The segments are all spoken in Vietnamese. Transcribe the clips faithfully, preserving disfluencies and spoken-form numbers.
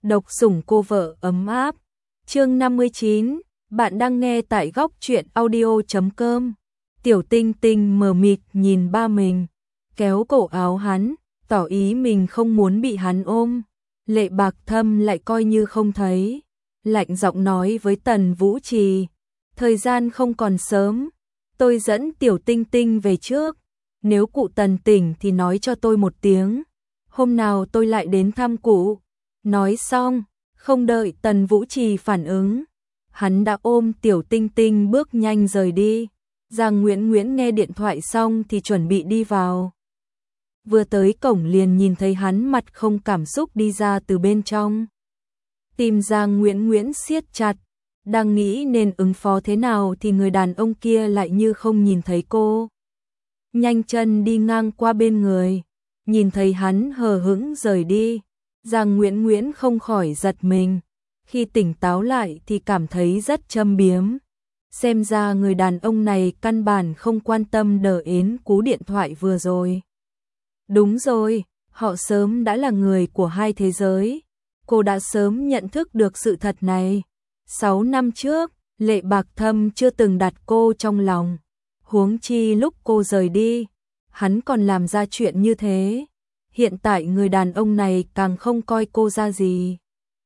Độc sủng cô vợ ấm áp. Chương năm mươi chín, bạn đang nghe tại góc truyện audio chấm com. Tiểu Tinh Tinh mờ mịt nhìn ba mình, kéo cổ áo hắn, tỏ ý mình không muốn bị hắn ôm. Lệ Bạc Thâm lại coi như không thấy, lạnh giọng nói với Tần Vũ Trì, thời gian không còn sớm, tôi dẫn Tiểu Tinh Tinh về trước, nếu cụ Tần tỉnh thì nói cho tôi một tiếng, hôm nào tôi lại đến thăm cụ. Nói xong, không đợi Tần Vũ Trì phản ứng, hắn đã ôm Tiểu Tinh Tinh bước nhanh rời đi. Giang Nguyễn Nguyễn nghe điện thoại xong thì chuẩn bị đi vào. Vừa tới cổng liền nhìn thấy hắn mặt không cảm xúc đi ra từ bên trong. Tim Giang Nguyễn Nguyễn siết chặt, đang nghĩ nên ứng phó thế nào thì người đàn ông kia lại như không nhìn thấy cô. Nhanh chân đi ngang qua bên người, nhìn thấy hắn hờ hững rời đi. Giang Nguyễn Nguyễn không khỏi giật mình, khi tỉnh táo lại thì cảm thấy rất châm biếm. Xem ra người đàn ông này căn bản không quan tâm đờ ến cú điện thoại vừa rồi. Đúng rồi, họ sớm đã là người của hai thế giới. Cô đã sớm nhận thức được sự thật này. Sáu năm trước, Lệ Bạc Thâm chưa từng đặt cô trong lòng. Huống chi lúc cô rời đi, hắn còn làm ra chuyện như thế. Hiện tại người đàn ông này càng không coi cô ra gì.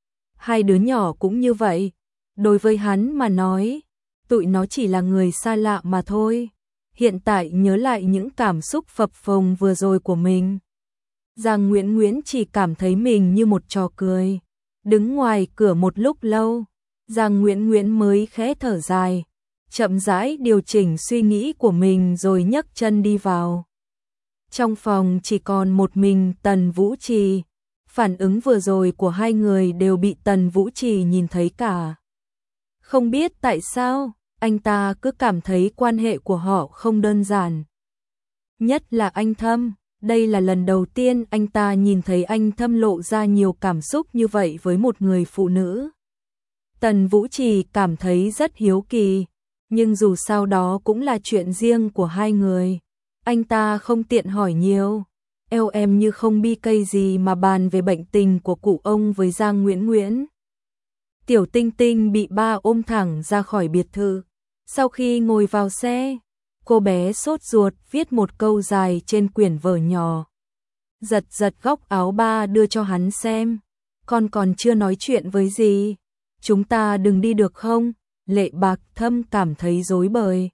Hai đứa nhỏ cũng như vậy. Đối với hắn mà nói, tụi nó chỉ là người xa lạ mà thôi. Hiện tại nhớ lại những cảm xúc phập phồng vừa rồi của mình, Giang Nguyễn Nguyễn chỉ cảm thấy mình như một trò cười. Đứng ngoài cửa một lúc lâu, Giang Nguyễn Nguyễn mới khẽ thở dài, chậm rãi điều chỉnh suy nghĩ của mình rồi nhấc chân đi vào. Trong phòng chỉ còn một mình Tần Vũ Trì. Phản ứng vừa rồi của hai người đều bị Tần Vũ Trì nhìn thấy cả. Không biết tại sao, anh ta cứ cảm thấy quan hệ của họ không đơn giản. Nhất là anh Thâm, đây là lần đầu tiên anh ta nhìn thấy anh Thâm lộ ra nhiều cảm xúc như vậy với một người phụ nữ. Tần Vũ Trì cảm thấy rất hiếu kỳ, nhưng dù sao đó cũng là chuyện riêng của hai người. Anh ta không tiện hỏi nhiều. Eo em như không bi cây gì mà bàn về bệnh tình của cụ ông với Giang Nguyễn Nguyễn. Tiểu Tinh Tinh bị ba ôm thẳng ra khỏi biệt thự. Sau khi ngồi vào xe, cô bé sốt ruột viết một câu dài trên quyển vở nhỏ. Giật giật góc áo ba đưa cho hắn xem. Con còn chưa nói chuyện với gì. Chúng ta đừng đi được không? Lệ Bạc Thâm cảm thấy rối bời.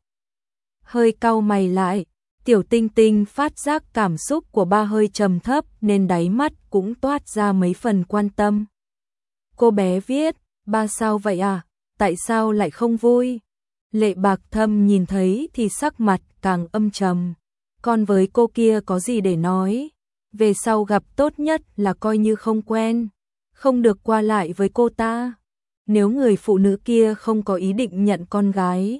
Hơi cau mày lại. Tiểu Tinh Tinh phát giác cảm xúc của ba hơi trầm thấp nên đáy mắt cũng toát ra mấy phần quan tâm. Cô bé viết, ba sao vậy à? Tại sao lại không vui? Lệ Bạc Thâm nhìn thấy thì sắc mặt càng âm trầm. Con với cô kia có gì để nói? Về sau gặp tốt nhất là coi như không quen, không được qua lại với cô ta. Nếu người phụ nữ kia không có ý định nhận con gái,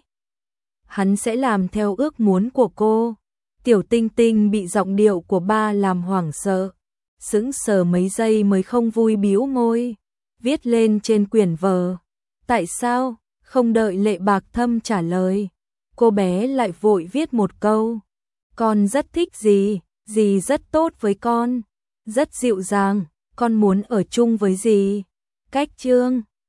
hắn sẽ làm theo ước muốn của cô. Tiểu Tinh Tinh bị giọng điệu của ba làm hoảng sợ, sững sờ mấy giây mới không vui bĩu môi, viết lên trên quyển vở. Tại sao? Không đợi Lệ Bạc Thâm trả lời, cô bé lại vội viết một câu. Con rất thích dì, dì rất tốt với con, rất dịu dàng, con muốn ở chung với dì. Cách chương